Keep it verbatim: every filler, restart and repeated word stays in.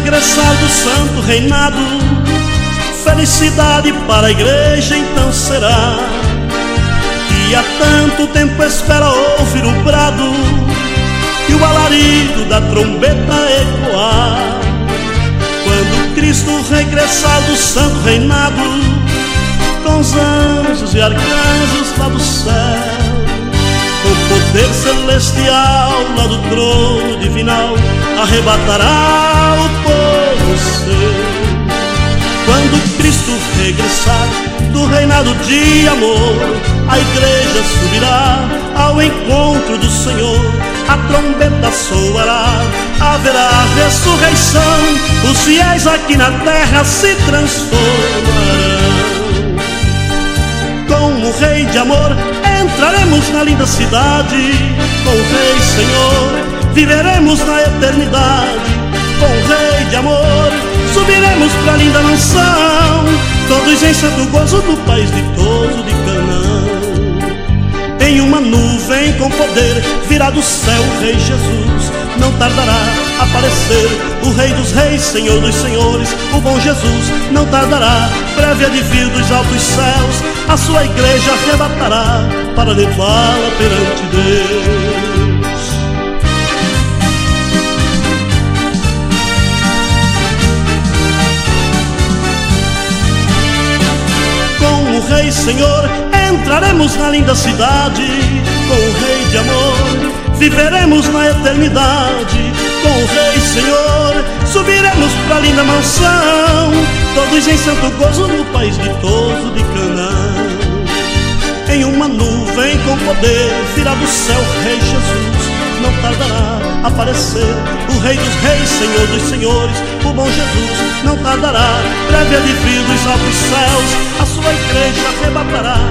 regressar do santo reinado, felicidade para a igreja então será, que há tanto tempo espera ouvir o brado e o alarido da trombeta ecoar. Quando Cristo regressar do santo reinado, com os anjos e arcanjos lá do céu, com poder celestial lá do trono divinal, arrebatará o povo seu. Quando Cristo regressar do reinado de amor, a igreja subirá ao encontro do Senhor, a trombeta soará, haverá ressurreição, os fiéis aqui na terra se transformarão. Com o Rei de amor entraremos na linda cidade, com o Rei Senhor viveremos na eternidade. Com o Rei de amor subiremos pra linda mansão, todos em santo gozo do país ditoso de Canaã. Em uma nuvem com poder virá do céu o Rei Jesus, não tardará a aparecer o Rei dos reis, Senhor dos senhores, o bom Jesus. Não tardará, breve há de vir dos altos céus, a sua igreja arrebatará para levá-la perante Deus. Com o Rei Senhor entraremos na linda cidade, com o Rei de amor viveremos na eternidade. Com o Rei Senhor subiremos pra linda mansão, todos em santo gozo no país ditoso de Canaã. Em uma nuvem com poder virá do céu o Rei Jesus, não tardará a aparecer o Rei dos reis, Senhor dos senhores, o bom Jesus. Não tardará, breve há de vir dos altos céus, a sua igreja arrebatará